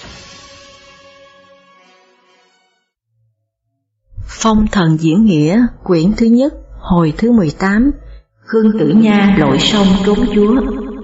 Phong thần diễn nghĩa, quyển thứ nhất, hồi thứ 18, Khương Tử Nha lội sông trốn chúa.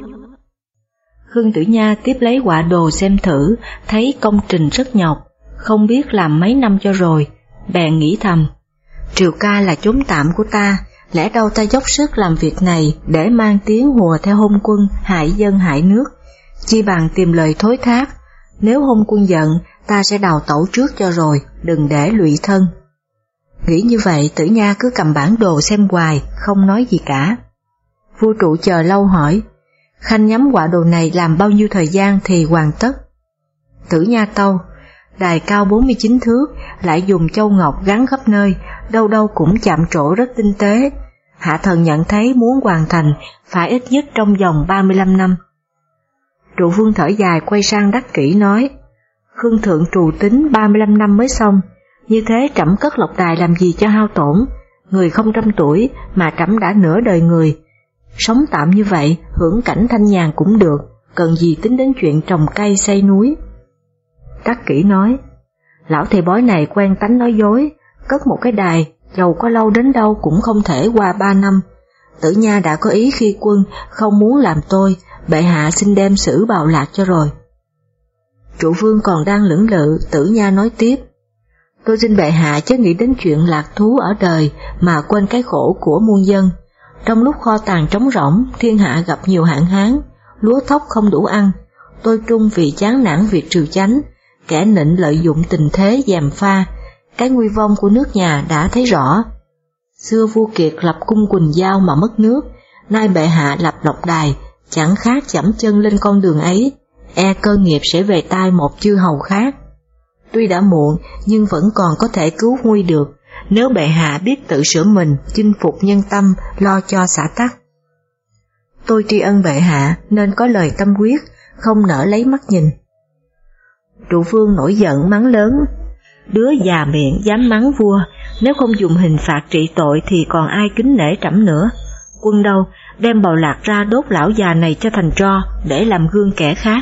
Khương Tử Nha tiếp lấy họa đồ xem thử, thấy công trình rất nhọc, không biết làm mấy năm cho rồi, bèn nghĩ thầm, Triều Ca là chốn tạm của ta, lẽ đâu ta dốc sức làm việc này để mang tiếng hùa theo Hôn Quân, hại dân hại nước, chi bằng tìm lời thối thác, nếu Hôn Quân giận, ta sẽ đào tẩu trước cho rồi, đừng để lụy thân. Nghĩ như vậy, Tử Nha cứ cầm bản đồ xem hoài, không nói gì cả. Vua Trụ chờ lâu hỏi, Khanh nhắm họa đồ này làm bao nhiêu thời gian thì hoàn tất? Tử Nha tâu, đài cao 49 thước, lại dùng châu ngọc gắn khắp nơi, đâu đâu cũng chạm trổ rất tinh tế. Hạ thần nhận thấy muốn hoàn thành phải ít nhất trong vòng 35 năm. Trụ Vương thở dài quay sang Đắc Kỷ nói, Khương thượng trù tính 35 năm mới xong, như thế trẫm cất lộc đài làm gì cho hao tổn, người không 100 tuổi mà trẫm đã nửa đời người. Sống tạm như vậy, hưởng cảnh thanh nhàn cũng được, cần gì tính đến chuyện trồng cây xây núi. Đắc Kỷ nói, lão thầy bói này quen tánh nói dối, cất một cái đài, dầu có lâu đến đâu cũng không thể qua 3 năm. Tử Nha đã có ý khi quân, không muốn làm tôi, bệ hạ xin đem xử bào lạc cho rồi. Trụ Vương còn đang lưỡng lự, Tử Nha nói tiếp, tôi xin bệ hạ chớ nghĩ đến chuyện lạc thú ở đời mà quên cái khổ của muôn dân. Trong lúc kho tàng trống rỗng, thiên hạ gặp nhiều hạn hán, lúa thóc không đủ ăn, tôi trung vì chán nản việc triều chánh, kẻ nịnh lợi dụng tình thế gièm pha, cái nguy vong của nước nhà đã thấy rõ. Xưa vua Kiệt lập cung Quỳnh Giao mà mất nước, nay bệ hạ lập lộc đài, chẳng khác chẫm chân lên con đường ấy, e cơ nghiệp sẽ về tai một chư hầu khác. Tuy đã muộn nhưng vẫn còn có thể cứu nguy được, nếu bệ hạ biết tự sửa mình, chinh phục nhân tâm, lo cho xã tắc. Tôi tri ân bệ hạ nên có lời tâm quyết, không nỡ lấy mắt nhìn. Trụ Vương nổi giận mắng lớn, đứa già miệng dám mắng vua, nếu không dùng hình phạt trị tội thì còn ai kính nể trẫm nữa. Quân đâu, đem bào lạc ra đốt lão già này cho thành tro, để làm gương kẻ khác.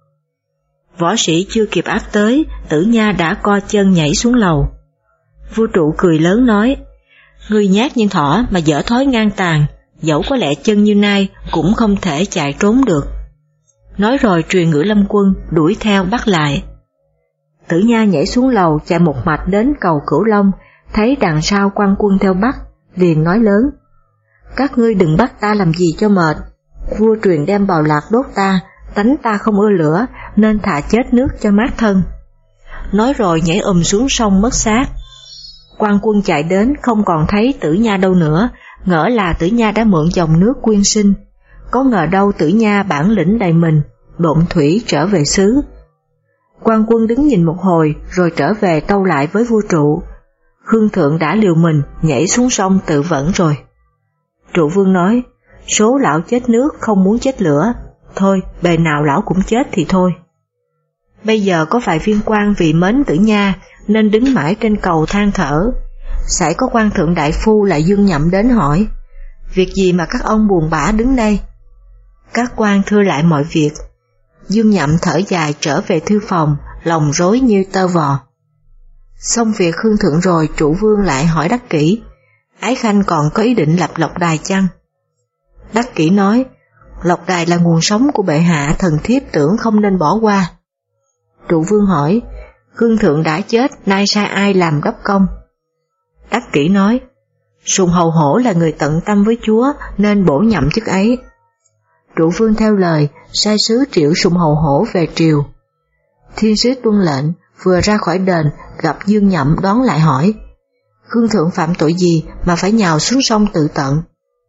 Võ sĩ chưa kịp áp tới, Tử Nha đã co chân nhảy xuống lầu. Vua Trụ cười lớn nói, ngươi nhát như thỏ mà dở thói ngang tàn, dẫu có lẹ chân như nai cũng không thể chạy trốn được. Nói rồi truyền ngữ lâm quân, đuổi theo bắt lại. Tử Nha nhảy xuống lầu chạy một mạch đến cầu Cửu Long, thấy đằng sau quan quân theo bắt, liền nói lớn, các ngươi đừng bắt ta làm gì cho mệt, vua truyền đem bào lạc đốt ta, tánh ta không ưa lửa, nên thà chết nước cho mát thân. Nói rồi nhảy xuống sông mất xác. Quan quân chạy đến không còn thấy Tử Nha đâu nữa, ngỡ là Tử Nha đã mượn dòng nước quyên sinh. Có ngờ đâu Tử Nha bản lĩnh đầy mình, độn thủy trở về xứ. Quan quân đứng nhìn một hồi rồi trở về tâu lại với vua Trụ, Khương thượng đã liều mình nhảy xuống sông tự vẫn rồi. Trụ Vương nói, số lão chết nước không muốn chết lửa, thôi bề nào lão cũng chết thì thôi. Bây giờ có vài viên quan vì mến Tử Nha nên đứng mãi trên cầu than thở. Sải có quan thượng đại phu là Dương Nhậm đến hỏi, việc gì mà các ông buồn bã đứng đây? Các quan thưa lại mọi việc. Dương Nhậm thở dài trở về thư phòng, lòng rối như tơ vò. Xong việc Khương thượng rồi, Trụ Vương lại hỏi Đắc Kỷ, Ái Khanh còn có ý định lập lộc đài chăng? Đắc Kỷ nói, lộc đài là nguồn sống của bệ hạ, thần thiếp tưởng không nên bỏ qua. Trụ Vương hỏi, Khương thượng đã chết, nay sai ai làm đốc công? Đắc Kỷ nói, Sùng Hầu Hổ là người tận tâm với Chúa nên bổ nhậm chức ấy. Trụ Vương theo lời, sai sứ triệu Sùng Hầu Hổ về triều. Thiên sứ tuân lệnh, vừa ra khỏi đền gặp Dương Nhậm đón lại hỏi, Khương thượng phạm tội gì mà phải nhào xuống sông tự tận?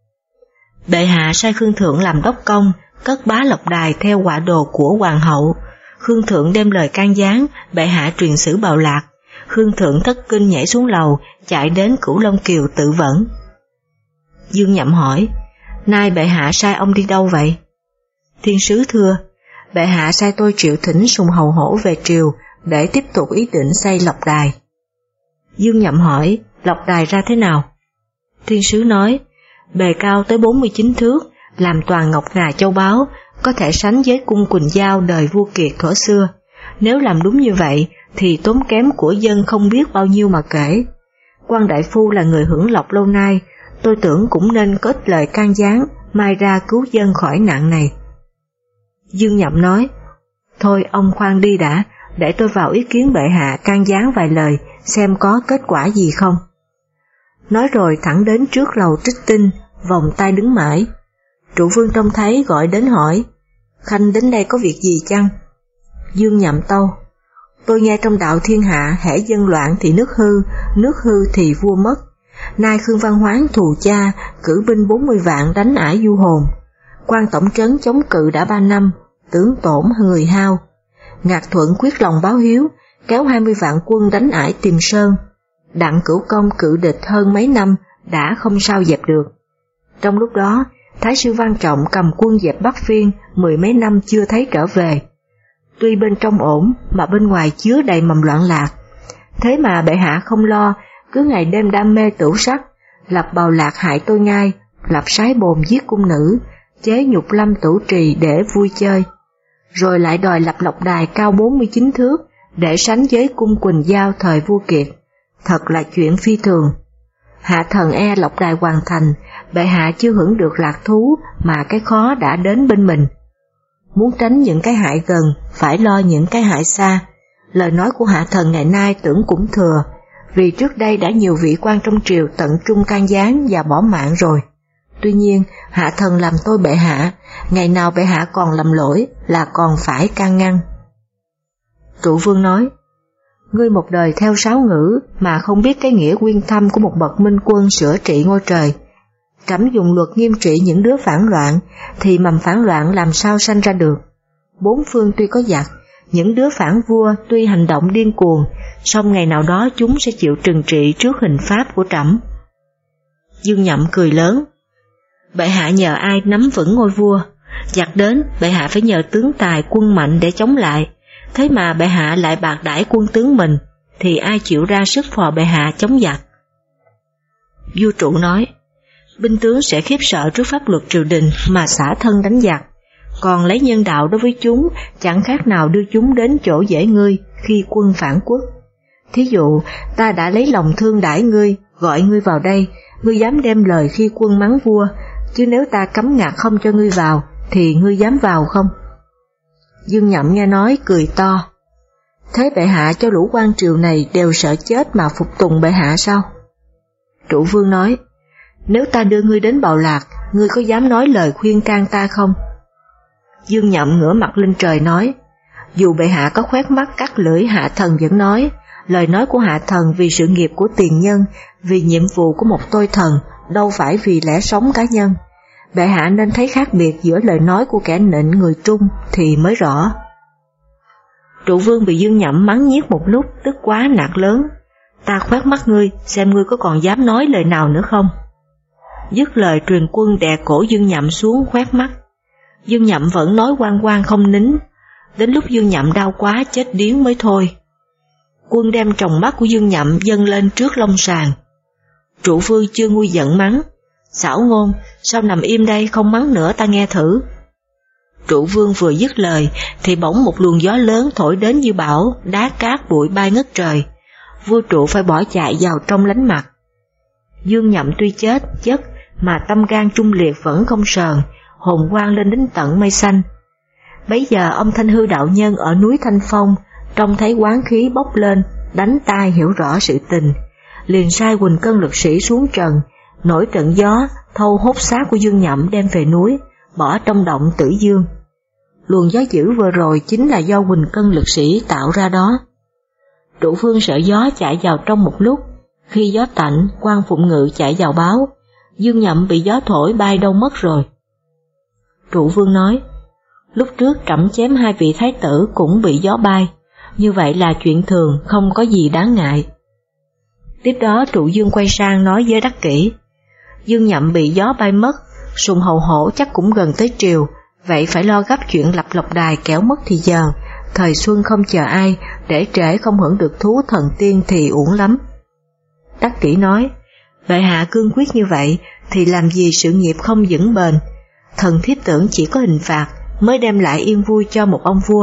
Bệ hạ sai Khương thượng làm đốc công, cất bá lộc đài theo họa đồ của hoàng hậu. Khương thượng đem lời can gián, bệ hạ truyền xử bào lạc. Khương thượng thất kinh nhảy xuống lầu, chạy đến Cửu Long Kiều tự vẫn. Dương Nhậm hỏi, nay bệ hạ sai ông đi đâu vậy? Thiên sứ thưa, bệ hạ sai tôi triệu thỉnh Sùng Hầu Hổ về triều để tiếp tục ý định xây lộc đài. Dương Nhậm hỏi, lộc đài ra thế nào? Thiên sứ nói, bề cao tới 49 thước, làm toàn ngọc ngà châu báu, có thể sánh với cung Quỳnh Giao đời vua Kiệt thuở xưa. Nếu làm đúng như vậy thì tốn kém của dân không biết bao nhiêu mà kể. Quan đại phu là người hưởng lộc lâu nay, tôi tưởng cũng nên có ít lời can gián, mai ra cứu dân khỏi nạn này. Dương Nhậm nói, thôi ông khoan đi đã, để tôi vào ý kiến bệ hạ can gián vài lời, xem có kết quả gì không. Nói rồi thẳng đến trước lầu Trích Tinh, vòng tay đứng mãi. Trụ vương trông thấy gọi đến hỏi, Khanh đến đây có việc gì chăng? Dương Nhậm tâu, tôi nghe trong đạo thiên hạ hễ dân loạn thì nước hư thì vua mất. Nay Khương Văn Hoán thù cha, cử binh 40 vạn đánh ải Du Hồn. Quan tổng trấn chống cự đã 3 năm, tướng tổn người hao. Ngạc Thuận quyết lòng báo hiếu, kéo 20 vạn quân đánh ải Tiền Sơn. Đặng Cửu Công cự địch hơn mấy năm, đã không sao dẹp được. Trong lúc đó, Thái sư Văn Trọng cầm quân dẹp Bắc Phiên 10 mấy năm chưa thấy trở về. Tuy bên trong ổn mà bên ngoài chứa đầy mầm loạn lạc. Thế mà bệ hạ không lo, cứ ngày đêm đam mê tửu sắc, lập bào lạc hại tôi ngai, lập sái bồn giết cung nữ, chế nhục lâm tửu trì để vui chơi. Rồi lại đòi lập lộc đài cao 49 thước để sánh với cung Quỳnh Giao thời vua Kiệt. Thật là chuyện phi thường. Hạ thần e lộc đài hoàn thành, bệ hạ chưa hưởng được lạc thú mà cái khó đã đến bên mình. Muốn tránh những cái hại gần, phải lo những cái hại xa. Lời nói của hạ thần ngày nay tưởng cũng thừa, vì trước đây đã nhiều vị quan trong triều tận trung can gián và bỏ mạng rồi. Tuy nhiên, hạ thần làm tôi bệ hạ, ngày nào bệ hạ còn lầm lỗi là còn phải can ngăn. Trụ vương nói, ngươi một đời theo sáo ngữ mà không biết cái nghĩa quyên thâm của một bậc minh quân sửa trị ngôi trời. Trẫm dùng luật nghiêm trị những đứa phản loạn, thì mầm phản loạn làm sao sanh ra được. Bốn phương tuy có giặc, những đứa phản vua tuy hành động điên cuồng, song ngày nào đó chúng sẽ chịu trừng trị trước hình pháp của trẫm. Dương Nhậm cười lớn, bệ hạ nhờ ai nắm vững ngôi vua, giặc đến bệ hạ phải nhờ tướng tài quân mạnh để chống lại, thế mà bệ hạ lại bạc đãi quân tướng mình, thì ai chịu ra sức phò bệ hạ chống giặc. Vua Trụ nói, binh tướng sẽ khiếp sợ trước pháp luật triều đình mà xả thân đánh giặc, còn lấy nhân đạo đối với chúng chẳng khác nào đưa chúng đến chỗ dễ ngươi khi quân phản quốc. Thí dụ, ta đã lấy lòng thương đãi ngươi, gọi ngươi vào đây, ngươi dám đem lời khi quân mắng vua, chứ nếu ta cấm ngặt không cho ngươi vào, thì ngươi dám vào không? Dương Nhậm nghe nói cười to, thế bệ hạ cho lũ quan triều này đều sợ chết mà phục tùng bệ hạ sao? Trụ vương nói, nếu ta đưa ngươi đến Bào Lạc, ngươi có dám nói lời khuyên can ta không? Dương Nhậm ngửa mặt lên trời nói, dù bệ hạ có khoét mắt cắt lưỡi, hạ thần vẫn nói, lời nói của hạ thần vì sự nghiệp của tiền nhân, vì nhiệm vụ của một tôi thần, đâu phải vì lẽ sống cá nhân. Bệ hạ nên thấy khác biệt giữa lời nói của kẻ nịnh người trung thì mới rõ. Trụ vương bị Dương Nhậm mắng nhiếc một lúc, tức quá nạt lớn, ta khoét mắt ngươi, xem ngươi có còn dám nói lời nào nữa không? Dứt lời truyền quân đè cổ Dương Nhậm xuống khoét mắt. Dương Nhậm vẫn nói oang oang không nín, đến lúc Dương Nhậm đau quá chết điếng mới thôi. Quân đem tròng mắt của Dương Nhậm dâng lên trước long sàng. Trụ vương chưa nguôi giận mắng, xảo ngôn, sao nằm im đây không mắng nữa ta nghe thử. Trụ vương vừa dứt lời thì bỗng một luồng gió lớn thổi đến như bão, đá cát bụi bay ngất trời. Vua Trụ phải bỏ chạy vào trong lánh mặt. Dương Nhậm tuy chết chất mà tâm gan trung liệt vẫn không sờn, hồn quang lên đến tận mây xanh. Bấy giờ ông Thanh Hư đạo nhân ở núi Thanh Phong trông thấy oán khí bốc lên, đánh tai hiểu rõ sự tình, liền sai Quỳnh Cân lực sĩ xuống trần, nổi trận gió thâu hốt xác của Dương Nhậm đem về núi, bỏ trong động Tử Dương. Luồng gió dữ vừa rồi chính là do Quỳnh Cân lực sĩ tạo ra đó. Trụ vương sợ gió chạy vào trong một lúc, khi gió tạnh, quan Phụng Ngự chạy vào báo, Dương Nhậm bị gió thổi bay đâu mất rồi. Trụ vương nói, lúc trước trẫm chém 2 vị thái tử cũng bị gió bay, như vậy là chuyện thường, không có gì đáng ngại. Tiếp đó Trụ Dương quay sang nói với Đắc Kỷ, Dương Nhậm bị gió bay mất, Sùng Hầu Hổ chắc cũng gần tới triều, vậy phải lo gấp chuyện lập lộc đài kẻo mất thì giờ, thời xuân không chờ ai, để trễ không hưởng được thú thần tiên thì uổng lắm. Đắc Kỷ nói, bệ hạ cương quyết như vậy thì làm gì sự nghiệp không vững bền, thần thiếp tưởng chỉ có hình phạt mới đem lại yên vui cho một ông vua,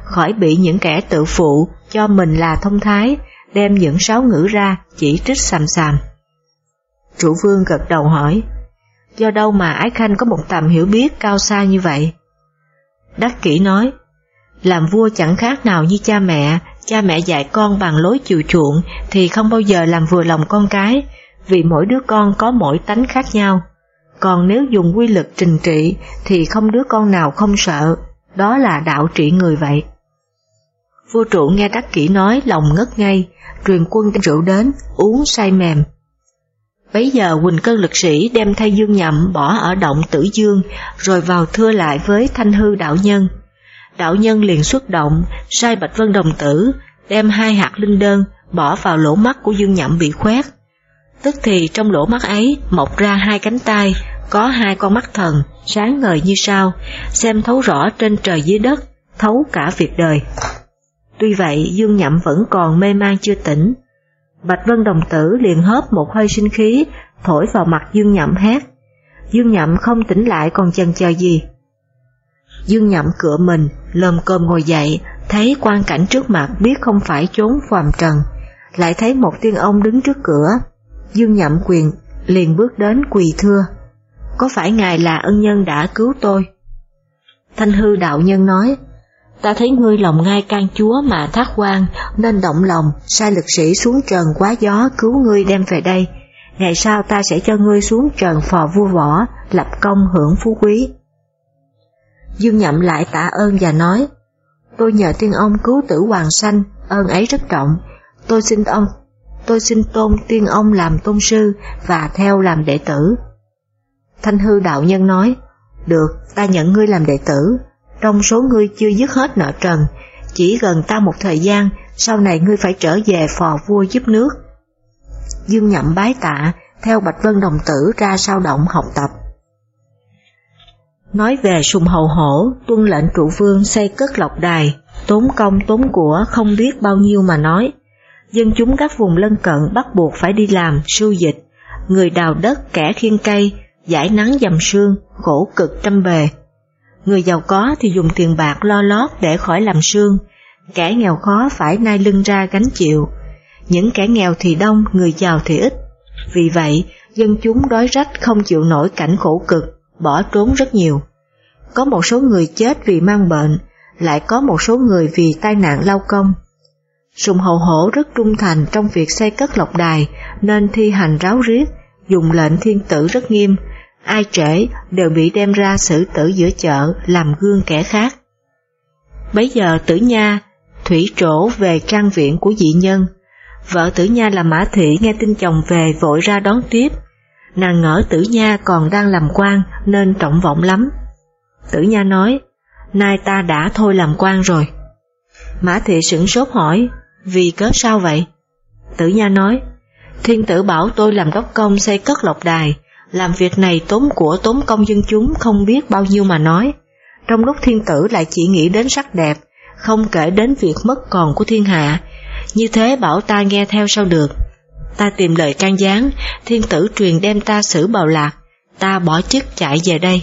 khỏi bị những kẻ tự phụ cho mình là thông thái, đem những sáo ngữ ra chỉ trích xàm xàm. Trụ vương gật đầu hỏi, do đâu mà Ái Khanh có một tầm hiểu biết cao xa như vậy? Đắc Kỷ nói, làm vua chẳng khác nào như cha mẹ dạy con bằng lối chiều chuộng thì không bao giờ làm vừa lòng con cái, vì mỗi đứa con có mỗi tánh khác nhau. Còn nếu dùng quy lực trừng trị thì không đứa con nào không sợ, đó là đạo trị người vậy. Vua Trụ nghe Đắc Kỷ nói lòng ngất ngây, truyền quân rượu đến, uống say mềm. Bấy giờ Quỳnh Cân lực sĩ đem thay Dương Nhậm bỏ ở động Tử Dương, rồi vào thưa lại với Thanh Hư đạo nhân. Đạo nhân liền xuất động, sai Bạch Vân Đồng Tử đem 2 hạt linh đơn bỏ vào lỗ mắt của Dương Nhậm bị khoét. Tức thì trong lỗ mắt ấy mọc ra 2 cánh tay, có 2 con mắt thần, sáng ngời như sao, xem thấu rõ trên trời dưới đất, thấu cả việc đời. Tuy vậy Dương Nhậm vẫn còn mê man chưa tỉnh. Bạch Vân Đồng Tử liền hớp một hơi sinh khí, thổi vào mặt Dương Nhậm hét. Dương Nhậm không tỉnh lại còn chần chờ gì. Dương Nhậm cựa mình, lồm cồm ngồi dậy, thấy quang cảnh trước mặt biết không phải chốn phàm trần, lại thấy một tiên ông đứng trước cửa. Dương Nhậm liền bước đến quỳ thưa, có phải ngài là ân nhân đã cứu tôi? Thanh Hư đạo nhân nói, ta thấy ngươi lòng ngai can chúa mà thác quan, nên động lòng, sai lực sĩ xuống trần quá gió cứu ngươi đem về đây. Ngày sau ta sẽ cho ngươi xuống trần phò vua võ, lập công hưởng phú quý. Dương Nhậm lại tạ ơn và nói, tôi nhờ tiên ông cứu tử Hoàng Sanh, ơn ấy rất trọng. Tôi xin tôn tiên ông làm tôn sư và theo làm đệ tử. Thanh Hư đạo nhân nói, được, ta nhận ngươi làm đệ tử. Trong số ngươi chưa dứt hết nợ trần, chỉ gần ta một thời gian, sau này ngươi phải trở về phò vua giúp nước. Dương Nhậm bái tạ, theo Bạch Vân Đồng Tử ra sao động học tập. Nói về Sùng Hầu Hổ, tuân lệnh Trụ Vương xây cất lộc đài, tốn công tốn của không biết bao nhiêu mà nói. Dân chúng các vùng lân cận bắt buộc phải đi làm, sưu dịch, người đào đất, kẻ khiêng cây, giải nắng dầm sương, khổ cực trăm bề. Người giàu có thì dùng tiền bạc lo lót để khỏi làm sương, kẻ nghèo khó phải nai lưng ra gánh chịu. Những kẻ nghèo thì đông, người giàu thì ít. Vì vậy, dân chúng đói rách không chịu nổi cảnh khổ cực, bỏ trốn rất nhiều. Có một số người chết vì mang bệnh, lại có một số người vì tai nạn lao công. Sùng Hầu Hổ rất trung thành trong việc xây cất lộc đài, nên thi hành ráo riết, dùng lệnh thiên tử rất nghiêm, ai trễ đều bị đem ra xử tử giữa chợ làm gương kẻ khác. Bấy giờ Tử Nha thủy trổ về trang viện của dị nhân. Vợ Tử Nha là Mã Thị nghe tin chồng về vội ra đón tiếp. Nàng ngỡ Tử Nha còn đang làm quan nên trọng vọng lắm. Tử Nha nói, nay ta đã thôi làm quan rồi. Mã Thị sửng sốt hỏi, vì cớ sao vậy? Tử Nha nói, thiên tử bảo tôi làm đốc công xây cất lộc đài, làm việc này tốn của tốn công dân chúng không biết bao nhiêu mà nói. Trong lúc thiên tử lại chỉ nghĩ đến sắc đẹp, không kể đến việc mất còn của thiên hạ, như thế bảo ta nghe theo sao được. Ta tìm lời can gián, thiên tử truyền đem ta xử Bào Lạc, ta bỏ chức chạy về đây.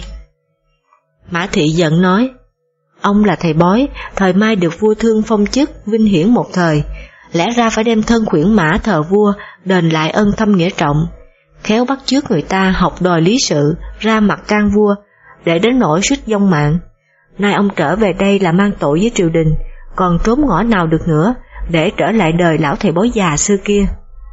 Mã Thị giận nói, ông là thầy bói, thời mai được vua thương phong chức, vinh hiển một thời, lẽ ra phải đem thân khuyển mã thờ vua, đền lại ân thâm nghĩa trọng, khéo bắt chước người ta học đòi lý sự, ra mặt can vua, để đến nỗi suýt vong mạng. Nay ông trở về đây là mang tội với triều đình, còn trốn ngõ nào được nữa, để trở lại đời lão thầy bói già xưa kia.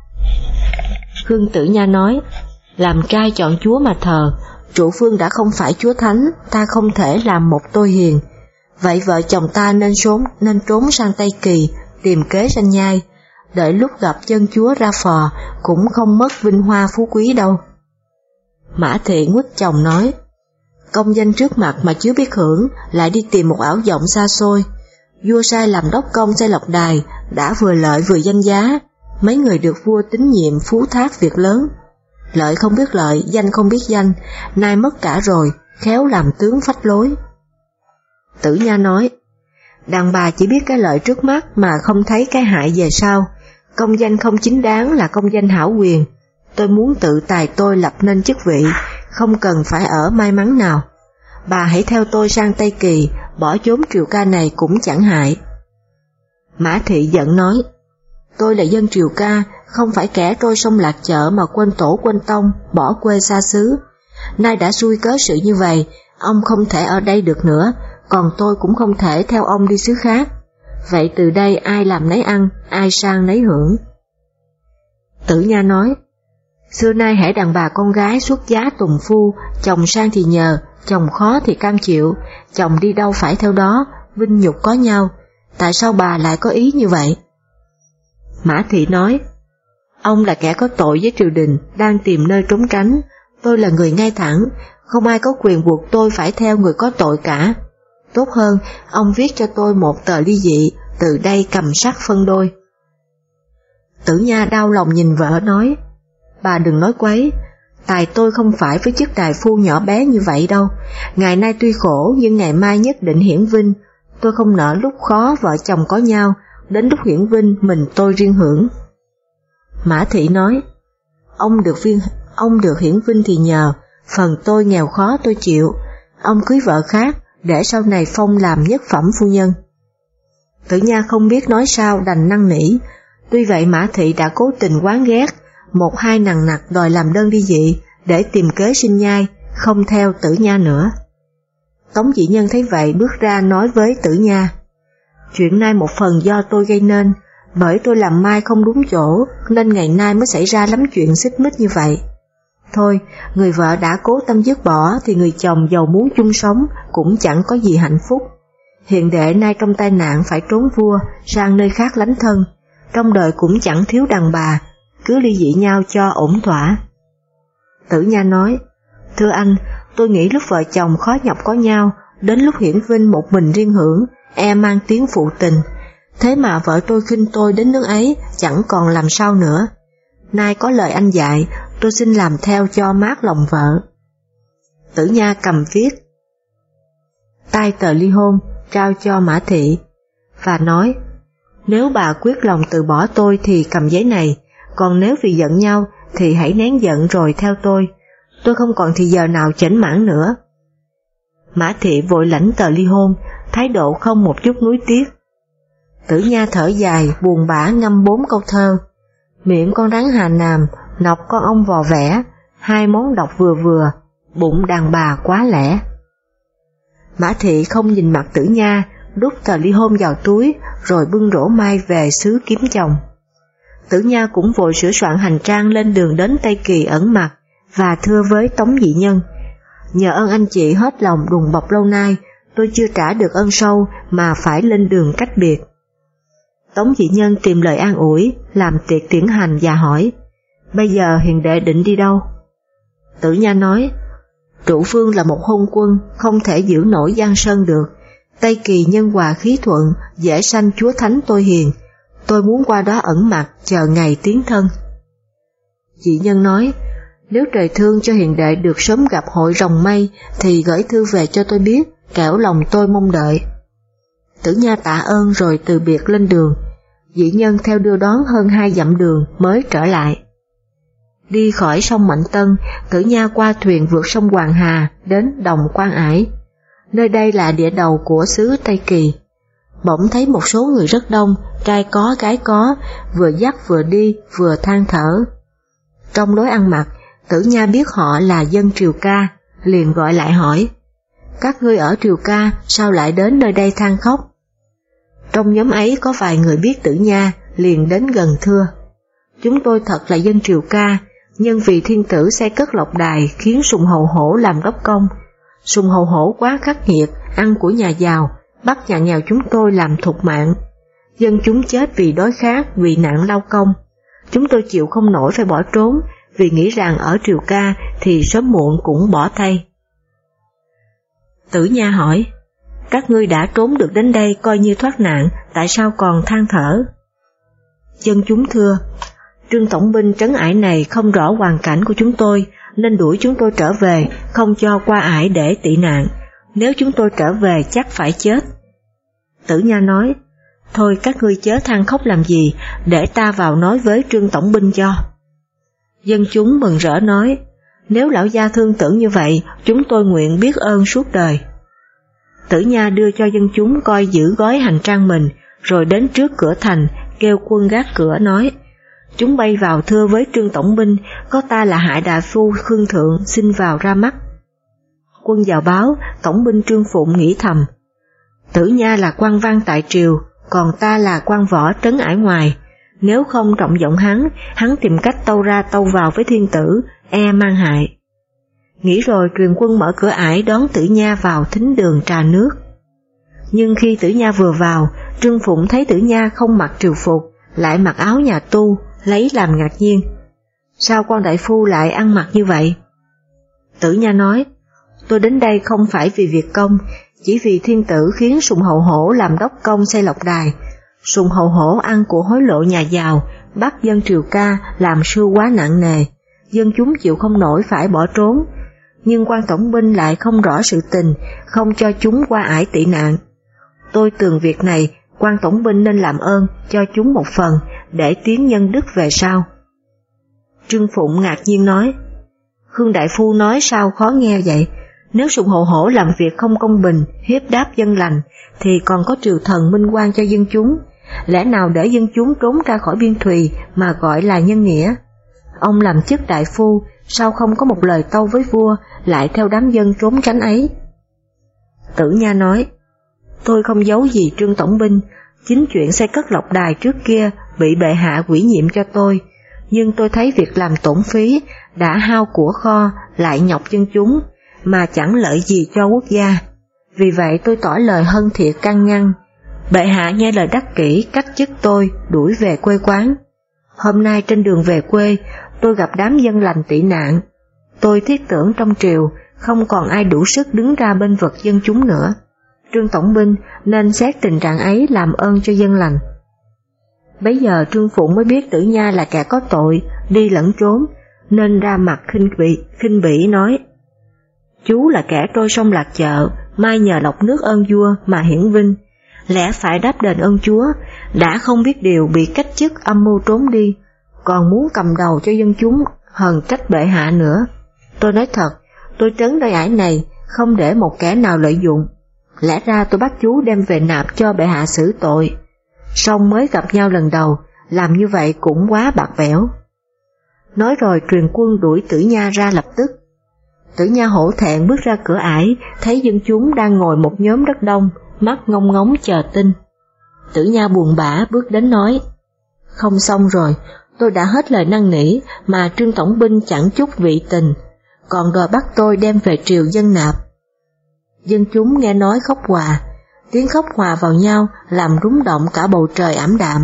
Khương Tử Nha nói, làm trai chọn chúa mà thờ, Trụ Vương đã không phải chúa thánh, ta không thể làm một tôi hiền. Vậy vợ chồng ta nên trốn sang Tây Kỳ, tìm kế sanh nhai, đợi lúc gặp chân chúa ra phò, cũng không mất vinh hoa phú quý đâu. Mã Thị nguýt chồng nói, công danh trước mặt mà chưa biết hưởng, lại đi tìm một ảo vọng xa xôi. Vua sai làm đốc công xây lộc đài, đã vừa lợi vừa danh giá, mấy người được vua tín nhiệm phú thác việc lớn. Lợi không biết lợi, danh không biết danh, nay mất cả rồi, khéo làm tướng phách lối. Tử Nha nói, đàn bà chỉ biết cái lợi trước mắt mà không thấy cái hại về sau, công danh không chính đáng là công danh hảo quyền. Tôi muốn tự tài tôi lập nên chức vị, không cần phải ở may mắn nào. Bà hãy theo tôi sang Tây Kỳ, bỏ chốn Triều Ca này cũng chẳng hại. Mã Thị giận nói, tôi là dân Triều Ca, không phải kẻ trôi sông lạc chợ mà quên tổ quên tông, bỏ quê xa xứ. Nay đã xui cớ sự như vậy, ông không thể ở đây được nữa, còn tôi cũng không thể theo ông đi xứ khác. Vậy từ đây ai làm nấy ăn, ai sang nấy hưởng. Tử Nha nói, xưa nay hễ đàn bà con gái xuất giá tùng phu, chồng sang thì nhờ, chồng khó thì cam chịu, chồng đi đâu phải theo đó, vinh nhục có nhau, tại sao bà lại có ý như vậy? Mã Thị nói, ông là kẻ có tội với triều đình, đang tìm nơi trốn tránh, tôi là người ngay thẳng, không ai có quyền buộc tôi phải theo người có tội cả. Tốt hơn, ông viết cho tôi một tờ ly dị, từ đây cầm sắc phân đôi. Tử Nha đau lòng nhìn vợ nói, bà đừng nói quấy, tài tôi không phải với chức đại phu nhỏ bé như vậy đâu, ngày nay tuy khổ nhưng ngày mai nhất định hiển vinh, tôi không nỡ lúc khó vợ chồng có nhau, đến lúc hiển vinh mình tôi riêng hưởng. Mã Thị nói, ông được hiển vinh thì nhờ, phần tôi nghèo khó tôi chịu, ông cưới vợ khác, để sau này phong làm nhất phẩm phu nhân. Tử Nha không biết nói sao đành năn nỉ, tuy vậy Mã Thị đã cố tình oán ghét, một hai nằng nặc đòi làm đơn ly dị, để tìm kế sinh nhai, không theo Tử Nha nữa. Tống Dị Nhân thấy vậy bước ra nói với Tử Nha, chuyện nay một phần do tôi gây nên, bởi tôi làm mai không đúng chỗ, nên ngày nay mới xảy ra lắm chuyện xích mích như vậy. Thôi, người vợ đã cố tâm dứt bỏ thì người chồng giàu muốn chung sống cũng chẳng có gì hạnh phúc. Hiền đệ nay trong tai nạn phải trốn vua, sang nơi khác lánh thân, trong đời cũng chẳng thiếu đàn bà, cứ ly dị nhau cho ổn thỏa. Tử Nha nói, thưa anh, tôi nghĩ lúc vợ chồng khó nhọc có nhau, đến lúc hiển vinh một mình riêng hưởng, mang tiếng phụ tình. Thế mà vợ tôi khinh tôi đến nước ấy, chẳng còn làm sao nữa. Nay có lời anh dạy, tôi xin làm theo cho mát lòng vợ. Tử Nha cầm viết tay tờ ly hôn, trao cho Mã Thị, và nói, nếu bà quyết lòng từ bỏ tôi thì cầm giấy này, còn nếu vì giận nhau thì hãy nén giận rồi theo tôi không còn thì giờ nào chểnh mãn nữa. Mã Thị vội lãnh tờ ly hôn, thái độ không một chút nuối tiếc. Tử Nha thở dài, buồn bã ngâm 4 câu thơ, miệng con rắn Hà Nam, nọc con ong vò vẽ, hai món độc vừa vừa, bụng đàn bà quá lẻ. Mã Thị không nhìn mặt Tử Nha, đút tờ ly hôn vào túi, rồi bưng rổ mai về xứ kiếm chồng. Tử Nha cũng vội sửa soạn hành trang lên đường đến Tây Kỳ ẩn mặt, và thưa với Tống Dị Nhân, nhờ ơn anh chị hết lòng đùm bọc lâu nay, tôi chưa trả được ơn sâu mà phải lên đường cách biệt. Tống Dị Nhân tìm lời an ủi, làm tiệc tiễn hành và hỏi, bây giờ hiền đệ định đi đâu? Tử Nha nói, Trụ Vương là một hôn quân, không thể giữ nổi giang sơn được, Tây Kỳ nhân hòa khí thuận, dễ sanh chúa thánh tôi hiền, tôi muốn qua đó ẩn mặt, chờ ngày tiến thân. Dị Nhân nói, nếu trời thương cho hiền đệ được sớm gặp hội rồng mây, thì gửi thư về cho tôi biết, kẻo lòng tôi mong đợi. Tử Nha tạ ơn rồi từ biệt lên đường. Dị Nhân theo đưa đón hơn 2 dặm đường mới trở lại. Đi khỏi sông Mạnh Tân, Tử Nha qua thuyền vượt sông Hoàng Hà đến đồng Quan Ải. Nơi đây là địa đầu của xứ Tây Kỳ. Bỗng thấy một số người rất đông, trai có gái có, vừa dắt vừa đi vừa than thở. Trong lối ăn mặc, Tử Nha biết họ là dân Triều Ca, liền gọi lại hỏi, các ngươi ở Triều Ca sao lại đến nơi đây than khóc? Trong nhóm ấy có vài người biết Tử Nha, liền đến gần thưa, chúng tôi thật là dân Triều Ca, nhưng vì thiên tử xây cất lộc đài khiến Sùng Hầu Hổ làm đốc công. Sùng Hầu Hổ quá khắc nghiệt, ăn của nhà giàu, bắt nhà nghèo chúng tôi làm thục mạng. Dân chúng chết vì đói khát, vì nạn lao công. Chúng tôi chịu không nổi phải bỏ trốn, vì nghĩ rằng ở Triều Ca thì sớm muộn cũng bỏ thay. Tử Nha hỏi, các ngươi đã trốn được đến đây coi như thoát nạn, tại sao còn than thở? Dân chúng thưa, Trương Tổng binh trấn ải này không rõ hoàn cảnh của chúng tôi, nên đuổi chúng tôi trở về, không cho qua ải để tị nạn. Nếu chúng tôi trở về chắc phải chết. Tử Nha nói, thôi các ngươi chớ than khóc làm gì, để ta vào nói với Trương Tổng binh cho. Dân chúng mừng rỡ nói, nếu lão gia thương tưởng như vậy, chúng tôi nguyện biết ơn suốt đời. Tử Nha đưa cho dân chúng coi giữ gói hành trang mình, rồi đến trước cửa thành, kêu quân gác cửa nói: chúng bay vào thưa với Trương Tổng binh, có ta là Hải Đại Phu Khương Thượng xin vào ra mắt. Quân vào báo, Tổng binh Trương Phụng nghĩ thầm: Tử Nha là quan văn tại triều, còn ta là quan võ trấn ải ngoài, nếu không trọng dụng hắn tìm cách tâu ra tâu vào với thiên tử, e mang hại. Nghĩ rồi truyền quân mở cửa ải đón Tử Nha vào thính đường trà nước. Nhưng khi Tử Nha vừa vào, Trương Phụng thấy Tử Nha không mặc triều phục, lại mặc áo nhà tu, lấy làm ngạc nhiên. Sao quan đại phu lại ăn mặc như vậy? Tử Nha nói: tôi đến đây không phải vì việc công, chỉ vì thiên tử khiến Sùng Hậu Hổ làm đốc công xây lộc đài. Sùng Hậu Hổ ăn của hối lộ nhà giàu, bắt dân triều ca làm sưu quá nặng nề, dân chúng chịu không nổi phải bỏ trốn. Nhưng quan tổng binh lại không rõ sự tình, không cho chúng qua ải tị nạn. Tôi tường việc này, quan tổng binh nên làm ơn cho chúng một phần, để tiến nhân đức về sau. Trương Phụng ngạc nhiên nói: Khương đại phu nói sao khó nghe vậy? Nếu Sùng Hậu Hổ làm việc không công bình, hiếp đáp dân lành, thì còn có triều thần minh oan cho dân chúng, lẽ nào để dân chúng trốn ra khỏi biên thùy mà gọi là nhân nghĩa? Ông làm chức đại phu, sao không có một lời tâu với vua, lại theo đám dân trốn tránh ấy? Tử Nha nói: tôi không giấu gì Trương Tổng binh, chính chuyện xây cất lộc đài trước kia bị bệ hạ ủy nhiệm cho tôi, nhưng tôi thấy việc làm tổn phí, đã hao của kho, lại nhọc dân chúng, mà chẳng lợi gì cho quốc gia. Vì vậy tôi tỏ lời hân thiện can ngăn. Bệ hạ nghe lời đắc kỷ cách chức tôi, đuổi về quê quán. Hôm nay trên đường về quê, tôi gặp đám dân lành tị nạn. Tôi thiết tưởng trong triều không còn ai đủ sức đứng ra bên vực dân chúng nữa. Trương Tổng binh nên xét tình trạng ấy làm ơn cho dân lành. Bấy giờ Trương Phụng mới biết Tử Nha là kẻ có tội, đi lẫn trốn, nên ra mặt khinh bỉ nói: chú là kẻ trôi sông lạc chợ, mai nhờ lọc nước ơn vua mà hiển vinh, lẽ phải đáp đền ơn chúa, đã không biết điều bị cách chức âm mưu trốn đi, còn muốn cầm đầu cho dân chúng hờn trách bệ hạ nữa. Tôi nói thật, tôi trấn nơi ải này không để một kẻ nào lợi dụng, lẽ ra tôi bắt chú đem về nạp cho bệ hạ xử tội, song mới gặp nhau lần đầu, làm như vậy cũng quá bạc bẽo. Nói rồi truyền quân đuổi Tử Nha ra lập tức. Tử Nha hổ thẹn bước ra cửa ải, thấy dân chúng đang ngồi một nhóm rất đông, mắt ngông ngóng chờ tin. Tử Nha buồn bã bước đến nói: không xong rồi, tôi đã hết lời năn nỉ mà Trương Tổng binh chẳng chút vị tình, còn đòi bắt tôi đem về triều dân nạp. Dân chúng nghe nói khóc hòa, tiếng khóc hòa vào nhau làm rúng động cả bầu trời ảm đạm.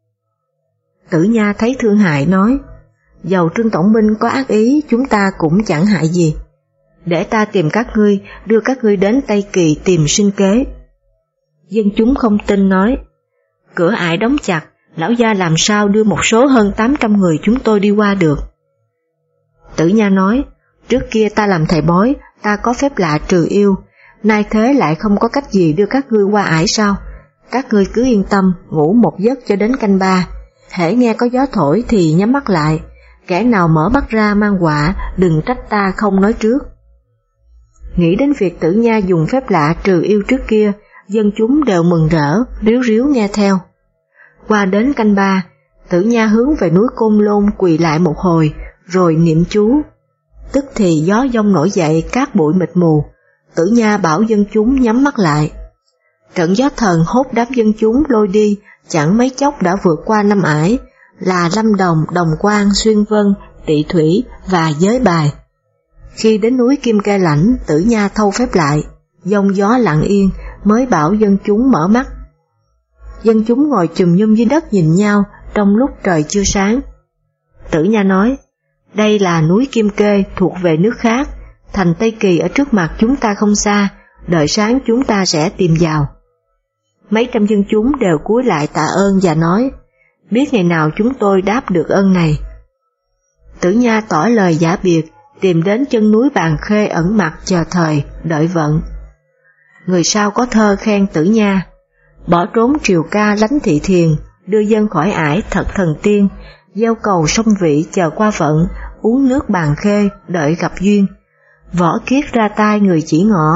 Tử Nha thấy thương hại nói: dầu Trương Tổng binh có ác ý, chúng ta cũng chẳng hại gì. Để ta tìm các ngươi, đưa các ngươi đến Tây Kỳ tìm sinh kế. Dân chúng không tin nói: cửa ải đóng chặt, lão gia làm sao đưa một số hơn 800 người chúng tôi đi qua được? Tử Nha nói: trước kia ta làm thầy bói, ta có phép lạ trừ yêu, nay thế lại không có cách gì đưa các ngươi qua ải sao? Các ngươi cứ yên tâm, ngủ một giấc cho đến canh 3, hễ nghe có gió thổi thì nhắm mắt lại, kẻ nào mở mắt ra mang họa, đừng trách ta không nói trước. Nghĩ đến việc Tử Nha dùng phép lạ trừ yêu trước kia, dân chúng đều mừng rỡ, ríu ríu nghe theo. Qua đến canh 3, Tử Nha hướng về núi Côn Lôn quỳ lại một hồi, rồi niệm chú. Tức thì gió giông nổi dậy, cát bụi mịt mù. Tử Nha bảo dân chúng nhắm mắt lại. Trận gió thần hốt đám dân chúng lôi đi, chẳng mấy chốc đã vượt qua 5 ải, là Lâm Đồng, Đồng Quan, Xuyên Vân, Tị Thủy và Giới Bài. Khi đến núi Kim Kê Lãnh, Tử Nha thâu phép lại, giông gió lặng yên, mới bảo dân chúng mở mắt. Dân chúng ngồi chùm nhum dưới đất nhìn nhau trong lúc trời chưa sáng. Tử Nha nói: đây là núi Kim Kê thuộc về nước khác, thành Tây Kỳ ở trước mặt chúng ta không xa, đợi sáng chúng ta sẽ tìm vào. Mấy trăm dân chúng đều cúi lại tạ ơn và nói: biết ngày nào chúng tôi đáp được ơn này. Tử Nha tỏ lời giả biệt, tìm đến chân núi Bàn Khê ẩn mặt chờ thời, đợi vận. Người sau có thơ khen Tử Nha: bỏ trốn triều ca lánh thị thiền, đưa dân khỏi ải thật thần tiên, gieo cầu sông vị chờ qua vận, uống nước Bàn Khê đợi gặp duyên. Võ kiết ra tay người chỉ ngỏ,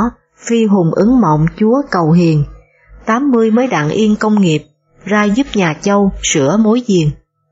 phi hùng ứng mộng chúa cầu hiền, 80 mới đặng yên công nghiệp, ra giúp nhà Châu sửa mối diền.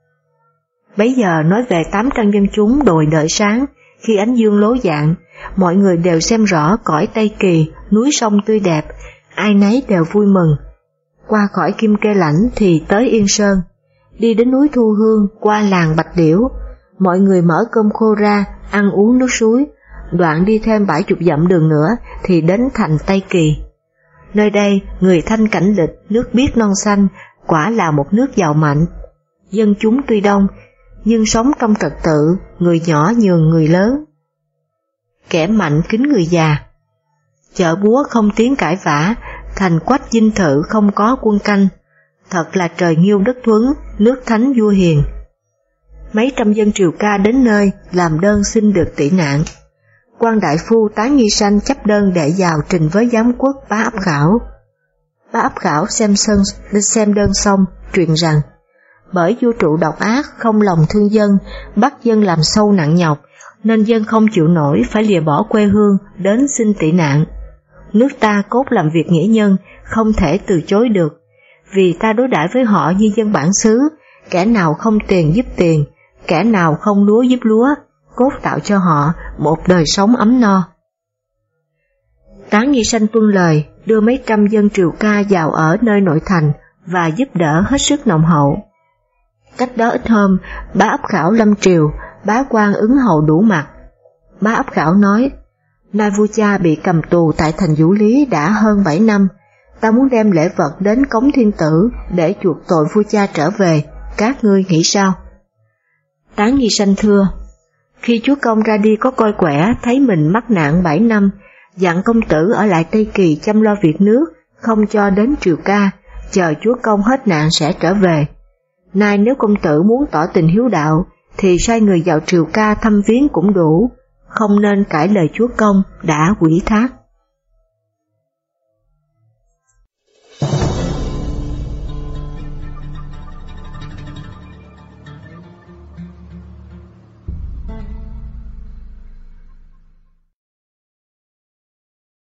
Bấy giờ nói về 800 dân chúng đồi đợi sáng, khi ánh dương lố dạng, mọi người đều xem rõ cõi Tây Kỳ, núi sông tươi đẹp, ai nấy đều vui mừng. Qua khỏi Kim Kê Lãnh thì tới Yên Sơn, đi đến núi Thu Hương, qua làng Bạch Điểu, mọi người mở cơm khô ra, ăn uống nước suối, đoạn đi thêm 70 dặm đường nữa thì đến thành Tây Kỳ. Nơi đây, người Thanh cảnh địch, nước biếc non xanh, quả là một nước giàu mạnh. Dân chúng tuy đông, nhưng sống trong trật tự, người nhỏ nhường người lớn. Kẻ mạnh kính người già. Chợ búa không tiếng cãi vã, thành quách dinh thự không có quân canh. Thật là trời nghiêu đất thuấn, nước thánh vua hiền. Mấy trăm dân triều ca đến nơi làm đơn xin được tị nạn. Quan đại phu Tán Nghi Sanh chấp đơn đệ vào trình với giám quốc Bá Ấp Khảo. Bá Ấp Khảo xem đơn xong, truyền rằng bởi vua trụ độc ác, không lòng thương dân, bắt dân làm sâu nặng nhọc, nên dân không chịu nổi phải lìa bỏ quê hương đến xin tị nạn. Nước ta cốt làm việc nghĩa nhân, không thể từ chối được, vì ta đối đãi với họ như dân bản xứ, kẻ nào không tiền giúp tiền, kẻ nào không lúa giúp lúa, cốt tạo cho họ một đời sống ấm no. Tán Nghi Sanh tuân lời, đưa mấy trăm dân triều ca vào ở nơi nội thành và giúp đỡ hết sức nồng hậu. Cách đó ít hôm, Bá Ấp Khảo lâm triều, bá quan ứng hầu đủ mặt. Bá Ấp Khảo nói, nay vua cha bị cầm tù tại thành Vũ Lý đã hơn 7 năm, ta muốn đem lễ vật đến cống thiên tử để chuộc tội vua cha trở về, các ngươi nghĩ sao? Tán Nghi Sanh thưa, khi chúa công ra đi có coi quẻ, thấy mình mắc nạn 7 năm, dặn công tử ở lại Tây Kỳ chăm lo việc nước, không cho đến triều ca, chờ chúa công hết nạn sẽ trở về. Nay nếu công tử muốn tỏ tình hiếu đạo, thì sai người vào triều ca thăm viếng cũng đủ, không nên cãi lời chúa công đã quỷ thác.